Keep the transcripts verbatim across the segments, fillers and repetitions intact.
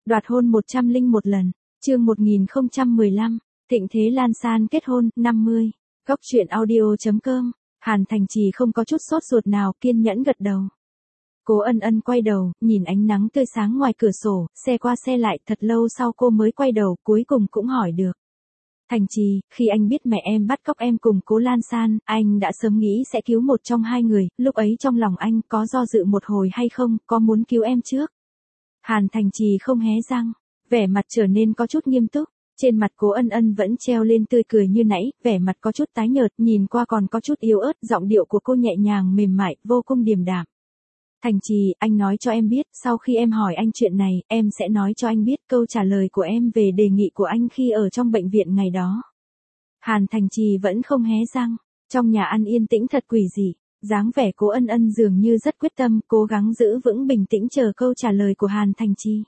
Đoạt hôn một trăm linh một lần, chương một nghìn không trăm mười lăm, Thịnh Thế Lan San kết hôn, năm mươi. Góc truyện audio chấm com, Hàn Thành Trì không có chút sốt ruột nào, kiên nhẫn gật đầu. Cố Ân Ân quay đầu, nhìn ánh nắng tươi sáng ngoài cửa sổ, xe qua xe lại, thật lâu sau cô mới quay đầu, cuối cùng cũng hỏi được. Thành Trì, khi anh biết mẹ em bắt cóc em cùng Cố Lan San, anh đã sớm nghĩ sẽ cứu một trong hai người, lúc ấy trong lòng anh có do dự một hồi hay không, có muốn cứu em trước? Hàn Thành Trì không hé răng, vẻ mặt trở nên có chút nghiêm túc, trên mặt Cố Ân Ân vẫn treo lên tươi cười như nãy, vẻ mặt có chút tái nhợt, nhìn qua còn có chút yếu ớt, giọng điệu của cô nhẹ nhàng mềm mại, vô cùng điềm đạm. Thành Trì, anh nói cho em biết, sau khi em hỏi anh chuyện này, em sẽ nói cho anh biết câu trả lời của em về đề nghị của anh khi ở trong bệnh viện ngày đó. Hàn Thành Trì vẫn không hé răng, trong nhà ăn yên tĩnh thật quỷ dị, dáng vẻ Cố Ân Ân dường như rất quyết tâm, cố gắng giữ vững bình tĩnh chờ câu trả lời của Hàn Thành Trì.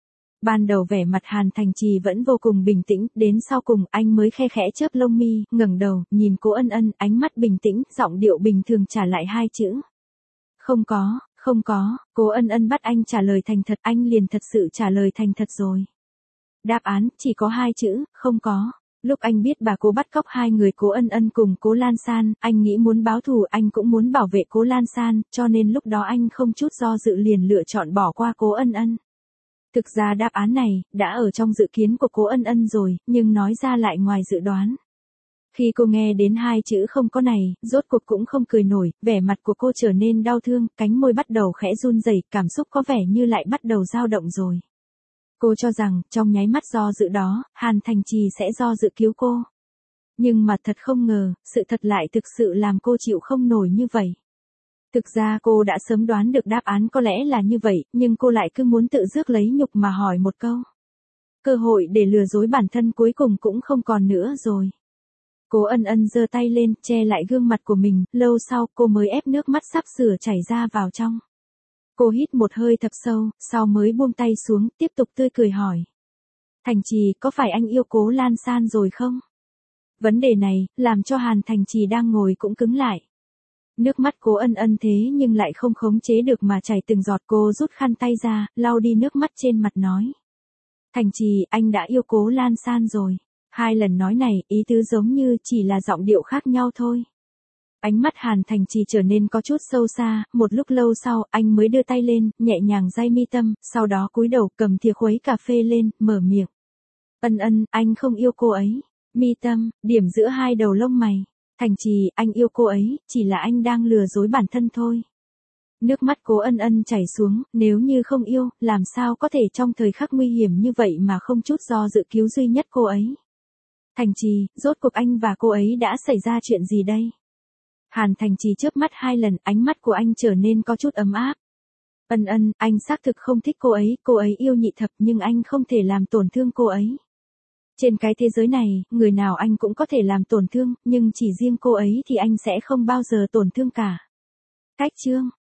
Ban đầu vẻ mặt Hàn Thành Trì vẫn vô cùng bình tĩnh, đến sau cùng anh mới khe khẽ chớp lông mi, ngẩng đầu, nhìn Cố Ân Ân, ánh mắt bình tĩnh, giọng điệu bình thường trả lại hai chữ. Không có. Không có, Cố Ân Ân bắt anh trả lời thành thật, anh liền thật sự trả lời thành thật rồi. Đáp án, chỉ có hai chữ, không có. Lúc anh biết bà Cố bắt cóc hai người Cố Ân Ân cùng Cố Lan San, anh nghĩ muốn báo thù, anh cũng muốn bảo vệ Cố Lan San, cho nên lúc đó anh không chút do dự liền lựa chọn bỏ qua Cố Ân Ân. Thực ra đáp án này, đã ở trong dự kiến của Cố Ân Ân rồi, nhưng nói ra lại ngoài dự đoán. Khi cô nghe đến hai chữ không có này, rốt cuộc cũng không cười nổi, vẻ mặt của cô trở nên đau thương, cánh môi bắt đầu khẽ run rẩy, cảm xúc có vẻ như lại bắt đầu dao động rồi. Cô cho rằng, trong nháy mắt do dự đó, Hàn Thành Trì sẽ do dự cứu cô. Nhưng mà thật không ngờ, sự thật lại thực sự làm cô chịu không nổi như vậy. Thực ra cô đã sớm đoán được đáp án có lẽ là như vậy, nhưng cô lại cứ muốn tự rước lấy nhục mà hỏi một câu. Cơ hội để lừa dối bản thân cuối cùng cũng không còn nữa rồi. Cố Ân Ân giơ tay lên, che lại gương mặt của mình, lâu sau cô mới ép nước mắt sắp sửa chảy ra vào trong. Cô hít một hơi thật sâu, sau mới buông tay xuống, tiếp tục tươi cười hỏi. Thành Trì, có phải anh yêu Cố Lan San rồi không? Vấn đề này, làm cho Hàn Thành Trì đang ngồi cũng cứng lại. Nước mắt Cố Ân Ân thế nhưng lại không khống chế được mà chảy từng giọt, cô rút khăn tay ra, lau đi nước mắt trên mặt nói. Thành Trì, anh đã yêu Cố Lan San rồi. Hai lần nói này, ý tứ giống như chỉ là giọng điệu khác nhau thôi. Ánh mắt Hàn Thành Trì trở nên có chút sâu xa, một lúc lâu sau, anh mới đưa tay lên, nhẹ nhàng day mi tâm, sau đó cúi đầu cầm thìa khuấy cà phê lên, mở miệng. Ân Ân, anh không yêu cô ấy. Mi tâm, điểm giữa hai đầu lông mày. Thành Trì, anh yêu cô ấy, chỉ là anh đang lừa dối bản thân thôi. Nước mắt Cố Ân Ân chảy xuống, nếu như không yêu, làm sao có thể trong thời khắc nguy hiểm như vậy mà không chút do dự cứu duy nhất cô ấy. Thành Trì, rốt cuộc anh và cô ấy đã xảy ra chuyện gì đây? Hàn Thành Trì chớp mắt hai lần, ánh mắt của anh trở nên có chút ấm áp. Ân Ân, anh xác thực không thích cô ấy, cô ấy yêu nhị thập nhưng anh không thể làm tổn thương cô ấy. Trên cái thế giới này, người nào anh cũng có thể làm tổn thương, nhưng chỉ riêng cô ấy thì anh sẽ không bao giờ tổn thương cả. Cách chương,